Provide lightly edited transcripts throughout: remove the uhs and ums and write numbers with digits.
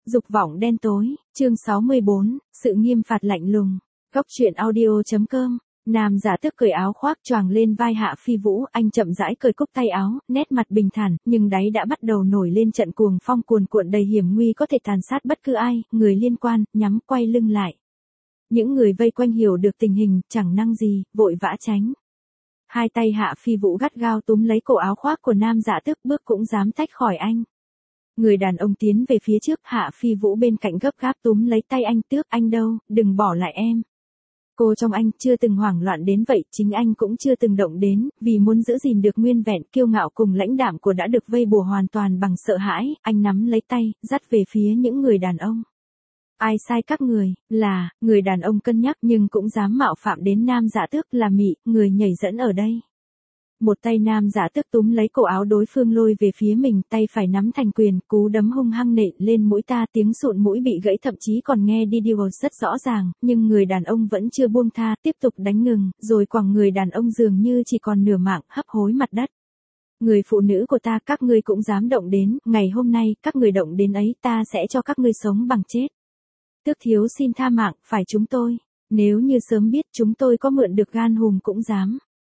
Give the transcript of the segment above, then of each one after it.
Dục vọng đen tối, chương 64, sự nghiêm phạt lạnh lùng. Góc truyện audio.com. Nam giả tước cởi áo khoác choàng lên vai Hạ Phi Vũ, anh chậm rãi cởi cúc tay áo, nét mặt bình thản, nhưng đáy đã bắt đầu nổi lên trận cuồng phong cuồn cuộn đầy hiểm nguy có thể tàn sát bất cứ ai, người liên quan, nhắm quay lưng lại. Những người vây quanh hiểu được tình hình, chẳng năng gì, vội vã tránh. Hai tay Hạ Phi Vũ gắt gao túm lấy cổ áo khoác của nam giả tước, bước cũng dám tách khỏi anh. Người đàn ông tiến về phía trước, Hạ Phi Vũ bên cạnh gấp gáp túm lấy tay anh, tước, anh đâu, đừng bỏ lại em. Cô trong anh chưa từng hoảng loạn đến vậy, chính anh cũng chưa từng động đến, vì muốn giữ gìn được nguyên vẹn, kiêu ngạo cùng lãnh đạm của đã được vây bùa hoàn toàn bằng sợ hãi, anh nắm lấy tay, dắt về phía những người đàn ông. Ai sai các người, là, người đàn ông cân nhắc nhưng cũng dám mạo phạm đến nam giả tước, là Mị, người nhảy dẫn ở đây. Một tay nam giả tước túm lấy cổ áo đối phương lôi về phía mình, tay phải nắm thành quyền, cú đấm hung hăng nện lên mũi ta, tiếng sụn mũi bị gãy thậm chí còn nghe đi điều rất rõ ràng, nhưng người đàn ông vẫn chưa buông tha, tiếp tục đánh ngừng, rồi quẳng người đàn ông dường như chỉ còn nửa mạng, hấp hối mặt đất. Người phụ nữ của ta, các ngươi cũng dám động đến, ngày hôm nay, các người động đến ấy, ta sẽ cho các ngươi sống bằng chết. Tước thiếu xin tha mạng, phải chúng tôi, nếu như sớm biết chúng tôi có mượn được gan hùm cũng dám.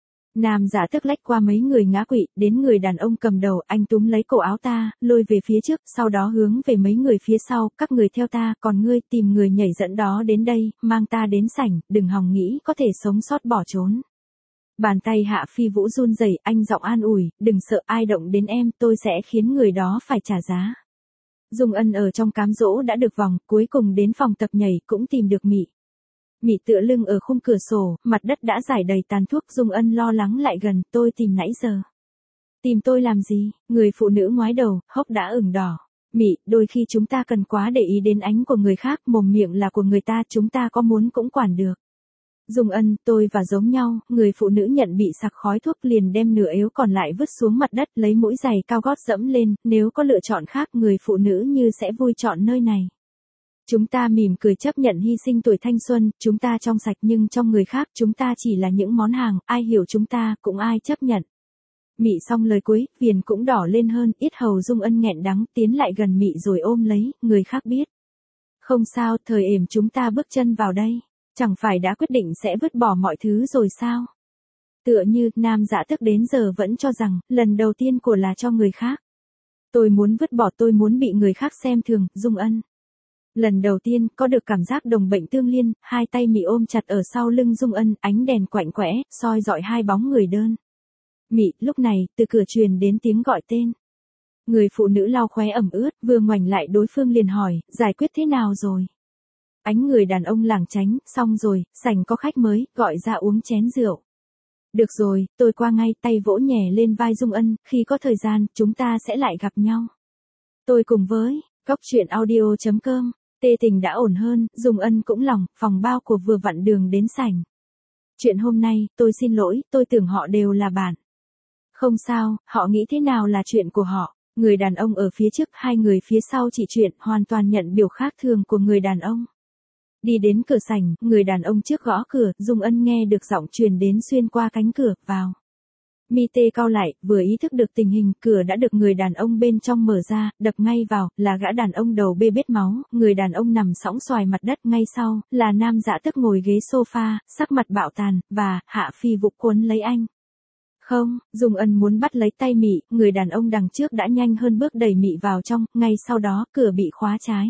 Nam giả tước lách qua mấy người ngã quỵ, đến người đàn ông cầm đầu, anh túm lấy cổ áo ta, lôi về phía trước, sau đó hướng về mấy người phía sau, các người theo ta, còn ngươi tìm người nhảy dẫn đó đến đây, mang ta đến sảnh, đừng hòng nghĩ có thể sống sót bỏ trốn. Bàn tay Hạ Phi Vũ run rẩy, anh giọng an ủi, đừng sợ, ai động đến em, tôi sẽ khiến người đó phải trả giá. Dung Ân ở trong cám dỗ đã được vòng, cuối cùng đến phòng tập nhảy cũng tìm được Mị. Mị tựa lưng ở khung cửa sổ, mặt đất đã rải đầy tàn thuốc, Dung Ân lo lắng lại gần, tôi tìm nãy giờ. Tìm tôi làm gì? Người phụ nữ ngoái đầu, hốc đã ửng đỏ. Mị, đôi khi chúng ta cần quá để ý đến ánh của người khác, mồm miệng là của người ta, chúng ta có muốn cũng quản được. Dung Ân, tôi và giống nhau, người phụ nữ nhận bị sặc khói thuốc liền đem nửa ếu còn lại vứt xuống mặt đất, lấy mũi giày cao gót dẫm lên, nếu có lựa chọn khác người phụ nữ như sẽ vui chọn nơi này. Chúng ta mỉm cười chấp nhận hy sinh tuổi thanh xuân, chúng ta trong sạch nhưng trong người khác chúng ta chỉ là những món hàng, ai hiểu chúng ta, cũng ai chấp nhận. Mị xong lời cuối, viền cũng đỏ lên hơn, yết hầu Dung Ân nghẹn đắng, tiến lại gần Mị rồi ôm lấy, người khác biết. Không sao, thời ềm chúng ta bước chân vào đây, chẳng phải đã quyết định sẽ vứt bỏ mọi thứ rồi sao? Tựa như, nam giả tước đến giờ vẫn cho rằng, lần đầu tiên của là cho người khác. Tôi muốn vứt bỏ, tôi muốn bị người khác xem thường, Dung Ân. Lần đầu tiên, có được cảm giác đồng bệnh tương liên, hai tay Mị ôm chặt ở sau lưng Dung Ân, ánh đèn quạnh quẽ, soi dọi hai bóng người đơn. Mị, lúc này, từ cửa truyền đến tiếng gọi tên. Người phụ nữ lau khóe ẩm ướt, vừa ngoảnh lại đối phương liền hỏi, giải quyết thế nào rồi? Ánh người đàn ông lảng tránh, xong rồi, sảnh có khách mới, gọi ra uống chén rượu. Được rồi, tôi qua ngay, tay vỗ nhẹ lên vai Dung Ân, khi có thời gian, chúng ta sẽ lại gặp nhau. Tôi cùng với, góc truyện audio.com. Tê tình đã ổn hơn, Dung Ân cũng lòng, phòng bao của vừa vặn đường đến sảnh. Chuyện hôm nay, tôi xin lỗi, tôi tưởng họ đều là bạn. Không sao, họ nghĩ thế nào là chuyện của họ. Người đàn ông ở phía trước, hai người phía sau chỉ chuyện, hoàn toàn nhận biểu khác thường của người đàn ông. Đi đến cửa sảnh, người đàn ông trước gõ cửa, Dung Ân nghe được giọng truyền đến xuyên qua cánh cửa, vào. Mi tê cau lại, vừa ý thức được tình hình, cửa đã được người đàn ông bên trong mở ra, đập ngay vào, là gã đàn ông đầu bê bết máu, người đàn ông nằm sõng xoài mặt đất, ngay sau, là nam giả tước ngồi ghế sofa, sắc mặt bạo tàn, và, Hạ Phi Vũ cuốn lấy anh. Không, Dung Ân muốn bắt lấy tay Mị, người đàn ông đằng trước đã nhanh hơn bước đẩy Mị vào trong, ngay sau đó, cửa bị khóa trái.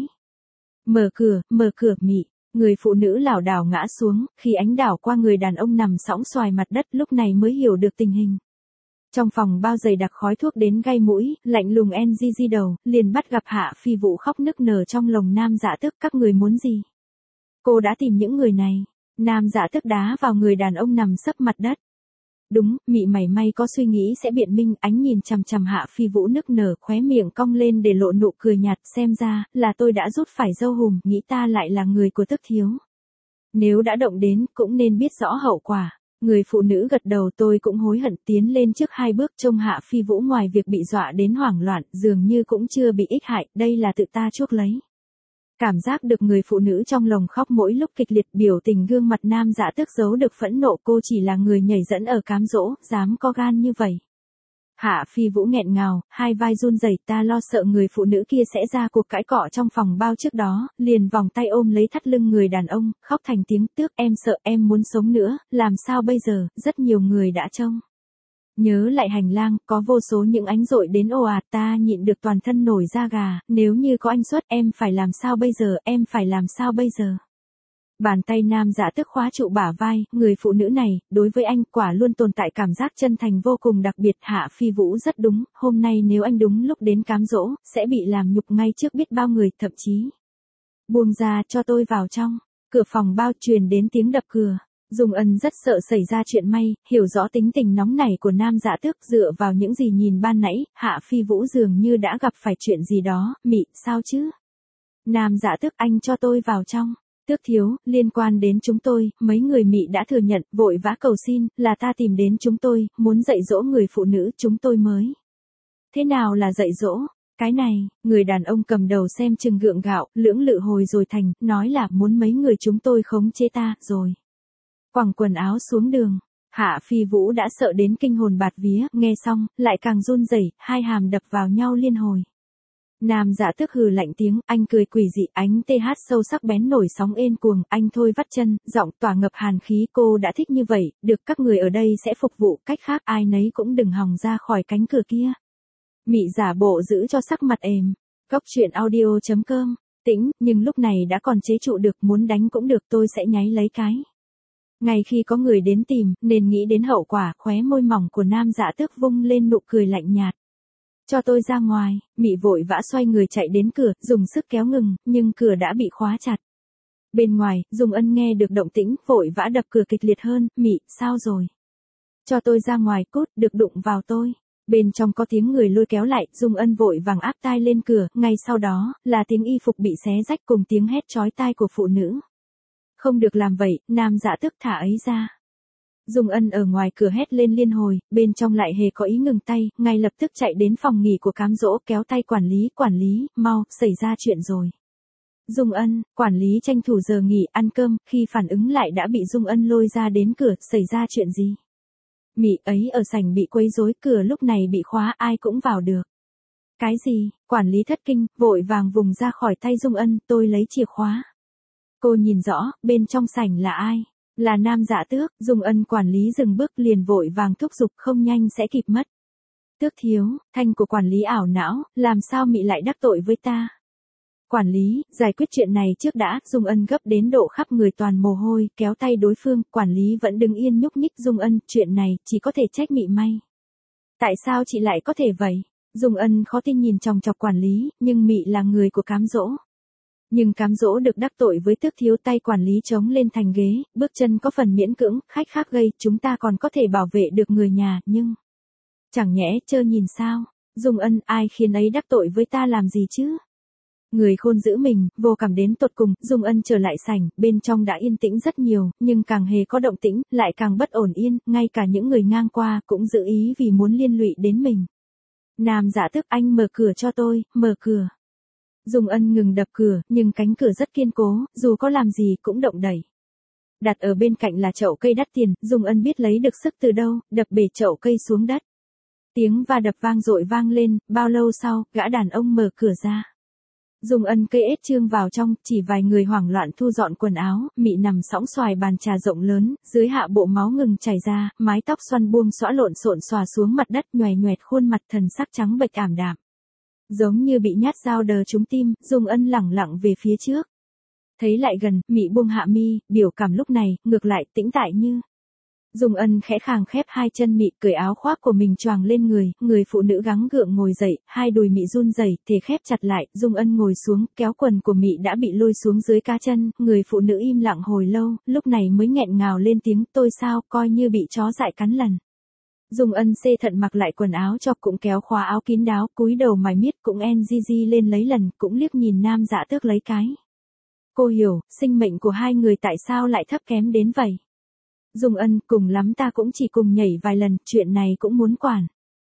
Mở cửa, Mị. Người phụ nữ lảo đảo ngã xuống, khi ánh đảo qua người đàn ông nằm sõng xoài mặt đất, lúc này mới hiểu được tình hình. Trong phòng bao dày đặc khói thuốc đến gai mũi, lạnh lùng NGG đầu, liền bắt gặp Hạ Phi Vũ khóc nức nở trong lồng nam giả tước, các người muốn gì? Cô đã tìm những người này. Nam giả tước đá vào người đàn ông nằm sấp mặt đất. Đúng, Mị mảy may có suy nghĩ sẽ biện minh, ánh nhìn chằm chằm Hạ Phi Vũ nức nở, khóe miệng cong lên để lộ nụ cười nhạt, xem ra, là tôi đã rút phải dâu hùm, nghĩ ta lại là người của tước thiếu. Nếu đã động đến, cũng nên biết rõ hậu quả. Người phụ nữ gật đầu, tôi cũng hối hận, tiến lên trước hai bước, trông Hạ Phi Vũ ngoài việc bị dọa đến hoảng loạn, dường như cũng chưa bị ích hại, đây là tự ta chuốc lấy. Cảm giác được người phụ nữ trong lồng khóc mỗi lúc kịch liệt, biểu tình gương mặt nam giả tước giấu được phẫn nộ, cô chỉ là người nhảy dẫn ở cám dỗ, dám có gan như vậy. Hạ Phi Vũ nghẹn ngào, hai vai run rẩy, ta lo sợ người phụ nữ kia sẽ ra cuộc cãi cọ trong phòng bao trước đó, liền vòng tay ôm lấy thắt lưng người đàn ông, khóc thành tiếng tước, em sợ, em muốn sống nữa, làm sao bây giờ, rất nhiều người đã trông. Nhớ lại hành lang, có vô số những ánh dội đến ồ ạt, ta nhịn được toàn thân nổi da gà, nếu như có anh xuất, em phải làm sao bây giờ, em phải làm sao bây giờ. Bàn tay nam dạ tức khóa trụ bả vai, người phụ nữ này, đối với anh quả luôn tồn tại cảm giác chân thành vô cùng đặc biệt. Hạ Phi Vũ rất đúng, hôm nay nếu anh đúng lúc đến cám dỗ, sẽ bị làm nhục ngay trước biết bao người, thậm chí. Buông ra cho tôi vào trong, cửa phòng bao truyền đến tiếng đập cửa. Dung Ân rất sợ xảy ra chuyện may, hiểu rõ tính tình nóng nảy của nam dạ tước, dựa vào những gì nhìn ban nãy, Hạ Phi Vũ dường như đã gặp phải chuyện gì đó. Mị, sao chứ? Nam dạ tước, anh cho tôi vào trong. Tước thiếu, liên quan đến chúng tôi, mấy người Mị đã thừa nhận, vội vã cầu xin, là ta tìm đến chúng tôi, muốn dạy dỗ người phụ nữ, chúng tôi mới. Thế nào là dạy dỗ? Cái này, người đàn ông cầm đầu xem chừng gượng gạo, lưỡng lự hồi rồi thành, nói là muốn mấy người chúng tôi khống chế ta, rồi. Quẳng quần áo xuống đường. Hạ Phi Vũ đã sợ đến kinh hồn bạt vía, nghe xong, lại càng run rẩy, hai hàm đập vào nhau liên hồi. Nam dạ tước hừ lạnh tiếng, anh cười quỷ dị, ánh TH sâu sắc bén nổi sóng ên cuồng, anh thôi vắt chân, giọng tỏa ngập hàn khí, cô đã thích như vậy, được các người ở đây sẽ phục vụ, cách khác ai nấy cũng đừng hòng ra khỏi cánh cửa kia. Mị giả bộ giữ cho sắc mặt ềm. Góc truyện audio.com, tĩnh, nhưng lúc này đã còn chế trụ được, muốn đánh cũng được, tôi sẽ nháy lấy cái. Ngay khi có người đến tìm, nên nghĩ đến hậu quả, khóe môi mỏng của nam dạ tước vung lên nụ cười lạnh nhạt. Cho tôi ra ngoài, Mị vội vã xoay người chạy đến cửa, dùng sức kéo ngừng, nhưng cửa đã bị khóa chặt. Bên ngoài, Dung Ân nghe được động tĩnh, vội vã đập cửa kịch liệt hơn, Mị, sao rồi? Cho tôi ra ngoài, cút, được đụng vào tôi. Bên trong có tiếng người lôi kéo lại, Dung Ân vội vàng áp tai lên cửa, ngay sau đó, là tiếng y phục bị xé rách cùng tiếng hét chói tai của phụ nữ. Không được làm vậy, nam dạ tước, thả ấy ra. Dung Ân ở ngoài cửa hét lên liên hồi, bên trong lại hề có ý ngừng tay, ngay lập tức chạy đến phòng nghỉ của cám dỗ, kéo tay quản lý, mau, xảy ra chuyện rồi. Dung Ân, quản lý tranh thủ giờ nghỉ ăn cơm, khi phản ứng lại đã bị Dung Ân lôi ra đến cửa, xảy ra chuyện gì? Mị ấy ở sảnh bị quấy rối, cửa lúc này bị khóa, ai cũng vào được. Cái gì? Quản lý thất kinh, vội vàng vùng ra khỏi tay Dung Ân, tôi lấy chìa khóa. Cô nhìn rõ, bên trong sảnh là ai? Là nam dạ tước. Dung Ân quản lý dừng bước liền vội vàng thúc giục, không nhanh sẽ kịp mất. Tước thiếu, thanh của quản lý ảo não, làm sao Mị lại đắc tội với ta? Quản lý, giải quyết chuyện này trước đã. Dung Ân gấp đến độ khắp người toàn mồ hôi, kéo tay đối phương, quản lý vẫn đứng yên nhúc nhích. Dung Ân, chuyện này, chỉ có thể trách Mị may. Tại sao chị lại có thể vậy? Dung Ân khó tin nhìn chòng chọc quản lý, nhưng Mị là người của cám dỗ. Nhưng cám dỗ được đắc tội với tước thiếu, tay quản lý chống lên thành ghế, bước chân có phần miễn cưỡng, khách khác gây, chúng ta còn có thể bảo vệ được người nhà, nhưng. Chẳng nhẽ, chơ nhìn sao? Dung Ân, ai khiến ấy đắc tội với ta làm gì chứ? Người khôn giữ mình, vô cảm đến tột cùng. Dung Ân trở lại sảnh, bên trong đã yên tĩnh rất nhiều, nhưng càng hề có động tĩnh, lại càng bất ổn yên, ngay cả những người ngang qua, cũng giữ ý vì muốn liên lụy đến mình. Nam dạ tước, anh mở cửa cho tôi, mở cửa. Dung Ân ngừng đập cửa, nhưng cánh cửa rất kiên cố, dù có làm gì cũng động đẩy. Đặt ở bên cạnh là chậu cây đắt tiền, Dung Ân biết lấy được sức từ đâu, đập bể chậu cây xuống đất. Tiếng va đập vang dội vang lên, bao lâu sau, gã đàn ông mở cửa ra. Dung Ân cây ết trương vào trong, chỉ vài người hoảng loạn thu dọn quần áo, Mị nằm sõng xoài bàn trà rộng lớn, dưới hạ bộ máu ngừng chảy ra, mái tóc xoăn buông xõa lộn xộn xòa xuống mặt đất, nhoè nhoẹt khuôn mặt thần sắc trắng bệch ảm đạm. Giống như bị nhát dao đờ trúng tim, Dung Ân lẳng lặng về phía trước. Thấy lại gần, Mị buông hạ mi, biểu cảm lúc này, ngược lại, tĩnh tại như. Dung Ân khẽ khàng khép hai chân Mị, cởi áo khoác của mình choàng lên người phụ nữ gắng gượng ngồi dậy, hai đùi Mị run rẩy, thể khép chặt lại, Dung Ân ngồi xuống, kéo quần của Mị đã bị lôi xuống dưới cá chân, người phụ nữ im lặng hồi lâu, lúc này mới nghẹn ngào lên tiếng, tôi sao, coi như bị chó dại cắn lần. Dung Ân xê thận mặc lại quần áo cho, cũng kéo khóa áo kín đáo, cúi đầu mải miết, cũng NGG lên lấy lần, cũng liếc nhìn nam dạ tước lấy cái. Cô hiểu, sinh mệnh của hai người tại sao lại thấp kém đến vậy. Dung Ân, cùng lắm ta cũng chỉ cùng nhảy vài lần, chuyện này cũng muốn quản.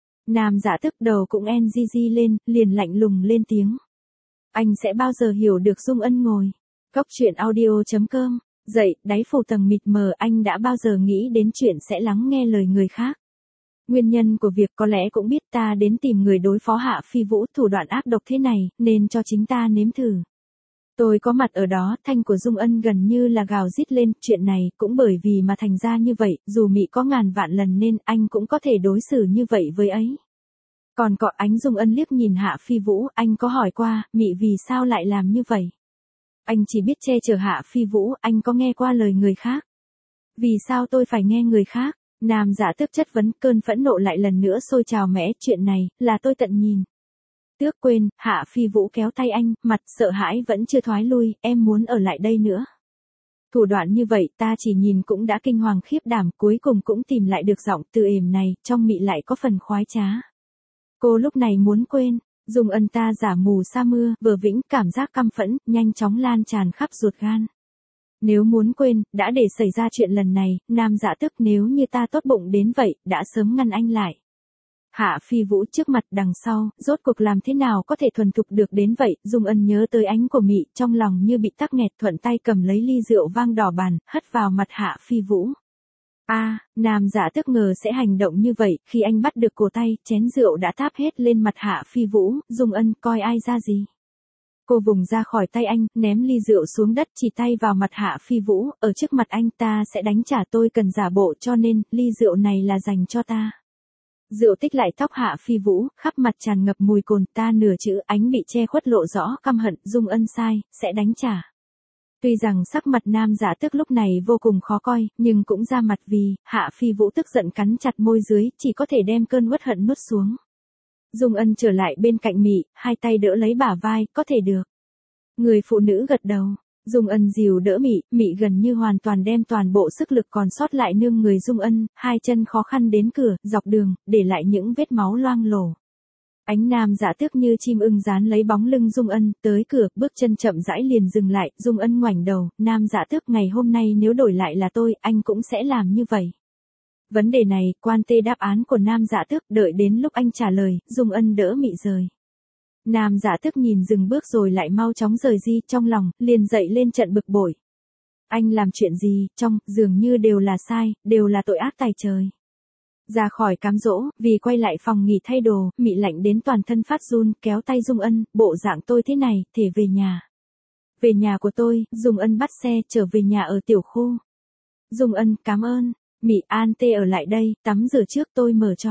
Nam dạ tước đầu cũng NGG lên, liền lạnh lùng lên tiếng. Anh sẽ bao giờ hiểu được. Dung Ân ngồi. Góc truyện audio.com, dậy, đáy phủ tầng mịt mờ, anh đã bao giờ nghĩ đến chuyện sẽ lắng nghe lời người khác. Nguyên nhân của việc có lẽ cũng biết ta đến tìm người đối phó Hạ Phi Vũ thủ đoạn ác độc thế này, nên cho chính ta nếm thử. Tôi có mặt ở đó, thanh của Dung Ân gần như là gào rít lên, chuyện này cũng bởi vì mà thành ra như vậy, dù Mị có ngàn vạn lần nên anh cũng có thể đối xử như vậy với ấy. Còn cọ ánh Dung Ân liếc nhìn Hạ Phi Vũ, anh có hỏi qua, Mị vì sao lại làm như vậy? Anh chỉ biết che chở Hạ Phi Vũ, anh có nghe qua lời người khác. Vì sao tôi phải nghe người khác? Nam Dạ Tước chất vấn, cơn phẫn nộ lại lần nữa sôi trào mẽ, chuyện này, là tôi tận nhìn. Tước quên, Hạ Phi Vũ kéo tay anh, mặt sợ hãi vẫn chưa thoái lui, em muốn ở lại đây nữa. Thủ đoạn như vậy ta chỉ nhìn cũng đã kinh hoàng khiếp đảm, cuối cùng cũng tìm lại được giọng từ ềm này, trong Mị lại có phần khoái trá. Cô lúc này muốn quên, Dung Ân ta giả mù sa mưa, vờ vĩnh, cảm giác căm phẫn, nhanh chóng lan tràn khắp ruột gan. Nếu muốn quên, đã để xảy ra chuyện lần này, Nam Dạ Tước nếu như ta tốt bụng đến vậy, đã sớm ngăn anh lại. Hạ Phi Vũ trước mặt đằng sau, rốt cuộc làm thế nào có thể thuần thục được đến vậy, Dung Ân nhớ tới ánh của Mị, trong lòng như bị tắc nghẹt, thuận tay cầm lấy ly rượu vang đỏ bàn, hất vào mặt Hạ Phi Vũ. Nam Dạ Tước ngờ sẽ hành động như vậy, khi anh bắt được cổ tay, chén rượu đã tháp hết lên mặt Hạ Phi Vũ, Dung Ân coi ai ra gì. Cô vùng ra khỏi tay anh, ném ly rượu xuống đất, chỉ tay vào mặt Hạ Phi Vũ, ở trước mặt anh ta sẽ đánh trả, tôi cần giả bộ cho nên, ly rượu này là dành cho ta. Rượu tích lại tóc Hạ Phi Vũ, khắp mặt tràn ngập mùi cồn, ta nửa chữ ánh bị che khuất lộ rõ căm hận, Dung Ân sai, sẽ đánh trả. Tuy rằng sắc mặt Nam Dạ Tước lúc này vô cùng khó coi, nhưng cũng ra mặt vì, Hạ Phi Vũ tức giận cắn chặt môi dưới, chỉ có thể đem cơn uất hận nuốt xuống. Dung Ân trở lại bên cạnh Mị, hai tay đỡ lấy bả vai, có thể được. Người phụ nữ gật đầu. Dung Ân dìu đỡ Mị, Mị gần như hoàn toàn đem toàn bộ sức lực còn sót lại nương người Dung Ân, hai chân khó khăn đến cửa, dọc đường, để lại những vết máu loang lổ. Ánh Nam Dạ Tước như chim ưng dán lấy bóng lưng Dung Ân, tới cửa, bước chân chậm rãi liền dừng lại, Dung Ân ngoảnh đầu, Nam Dạ Tước ngày hôm nay nếu đổi lại là tôi, anh cũng sẽ làm như vậy. Vấn đề này, quan tê đáp án của Nam Dạ Tước, đợi đến lúc anh trả lời, Dung Ân đỡ Mị rời. Nam Dạ Tước nhìn dừng bước rồi lại mau chóng rời đi, trong lòng, liền dậy lên trận bực bội. Anh làm chuyện gì, dường như đều là sai, đều là tội ác tày trời. Ra khỏi cám dỗ, vì quay lại phòng nghỉ thay đồ, Mị lạnh đến toàn thân phát run, kéo tay Dung Ân, bộ dạng tôi thế này, thể về nhà. Về nhà của tôi, Dung Ân bắt xe, trở về nhà ở tiểu khu. Dung Ân, cảm ơn. Mị, an tê ở lại đây, tắm rửa trước tôi mở cho.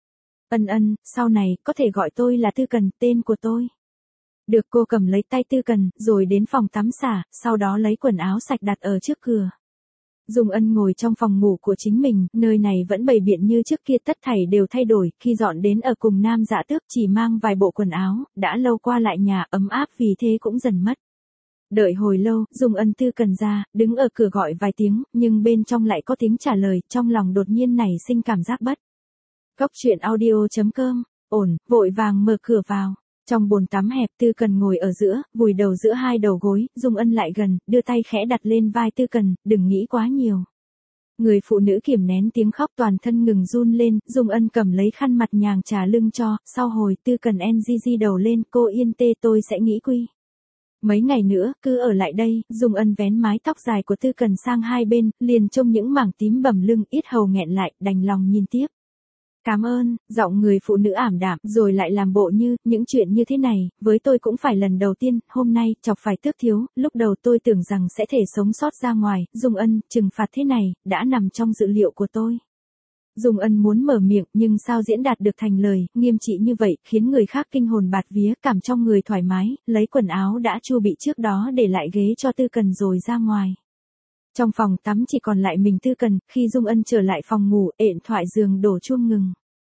Ân, sau này, có thể gọi tôi là Tư Cần, tên của tôi. Được, cô cầm lấy tay Tư Cần, rồi đến phòng tắm xả, sau đó lấy quần áo sạch đặt ở trước cửa. Dung Ân ngồi trong phòng ngủ của chính mình, nơi này vẫn bày biện như trước kia, tất thảy đều thay đổi, khi dọn đến ở cùng Nam Dạ Tước chỉ mang vài bộ quần áo, đã lâu qua lại nhà, ấm áp vì thế cũng dần mất. Đợi hồi lâu, Dung Ân Tư Cần ra, đứng ở cửa gọi vài tiếng, nhưng bên trong lại có tiếng trả lời, trong lòng đột nhiên nảy sinh cảm giác bất. Góc truyện audio.com, ổn, vội vàng mở cửa vào. Trong bồn tắm hẹp, Tư Cần ngồi ở giữa, vùi đầu giữa hai đầu gối, Dung Ân lại gần, đưa tay khẽ đặt lên vai Tư Cần, đừng nghĩ quá nhiều. Người phụ nữ kiềm nén tiếng khóc, toàn thân ngừng run lên, Dung Ân cầm lấy khăn mặt nhàng trà lưng cho, sau hồi Tư Cần NGG đầu lên, cô yên tê, tôi sẽ nghĩ quy. Mấy ngày nữa, cứ ở lại đây, Dung Ân vén mái tóc dài của Tư Cần sang hai bên, liền trông những mảng tím bầm lưng, yết hầu nghẹn lại, đành lòng nhìn tiếp. Cảm ơn, giọng người phụ nữ ảm đạm, rồi lại làm bộ như, những chuyện như thế này, với tôi cũng phải lần đầu tiên, hôm nay, chọc phải Tước thiếu, lúc đầu tôi tưởng rằng sẽ thể sống sót ra ngoài, Dung Ân, trừng phạt thế này, đã nằm trong dự liệu của tôi. Dung Ân muốn mở miệng, nhưng sao diễn đạt được thành lời, nghiêm trị như vậy, khiến người khác kinh hồn bạt vía, cảm trong người thoải mái, lấy quần áo đã chu bị trước đó để lại ghế cho Tư Cần rồi ra ngoài. Trong phòng tắm chỉ còn lại mình Tư Cần, khi Dung Ân trở lại phòng ngủ, ện thoại giường đổ chuông ngừng.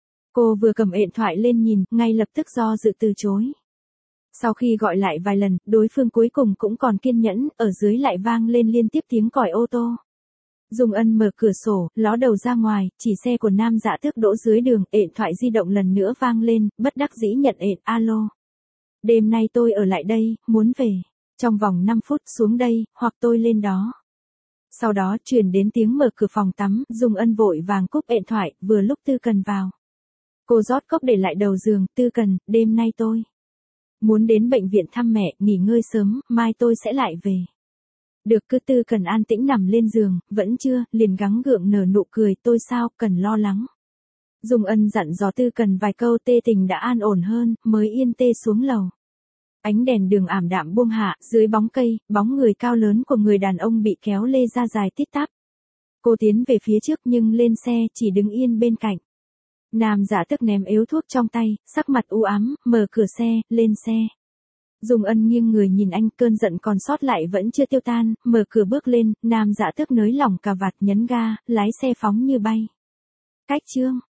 Cô vừa cầm ện thoại lên nhìn, ngay lập tức do dự từ chối. Sau khi gọi lại vài lần, đối phương cuối cùng cũng còn kiên nhẫn, ở dưới lại vang lên liên tiếp tiếng còi ô tô. Dung Ân mở cửa sổ, ló đầu ra ngoài, chỉ xe của Nam Dạ Tước đỗ dưới đường, ện thoại di động lần nữa vang lên, bất đắc dĩ nhận ện, alo. Đêm nay tôi ở lại đây, muốn về. Trong vòng 5 phút xuống đây, hoặc tôi lên đó. Sau đó truyền đến tiếng mở cửa phòng tắm, Dung Ân vội vàng cúp ện thoại, vừa lúc Tư Cần vào. Cô rót cốc để lại đầu giường, Tư Cần, đêm nay tôi muốn đến bệnh viện thăm mẹ, nghỉ ngơi sớm, mai tôi sẽ lại về. Được, cứ Tư Cần an tĩnh nằm lên giường, vẫn chưa, liền gắng gượng nở nụ cười, tôi sao, cần lo lắng. Dung Ân dặn dò Tư Cần vài câu, Tê Tình đã an ổn hơn, mới yên tê xuống lầu. Ánh đèn đường ảm đạm buông hạ, dưới bóng cây, bóng người cao lớn của người đàn ông bị kéo lê ra dài tít tắp. Cô tiến về phía trước nhưng lên xe, chỉ đứng yên bên cạnh. Nam Dạ Tước ném ếu thuốc trong tay, sắc mặt u ám, mở cửa xe, lên xe. Dung Ân nghiêng người nhìn anh, cơn giận còn sót lại vẫn chưa tiêu tan, mở cửa bước lên, Nam Dạ Tước nới lỏng cà vạt nhấn ga, lái xe phóng như bay. Cách chương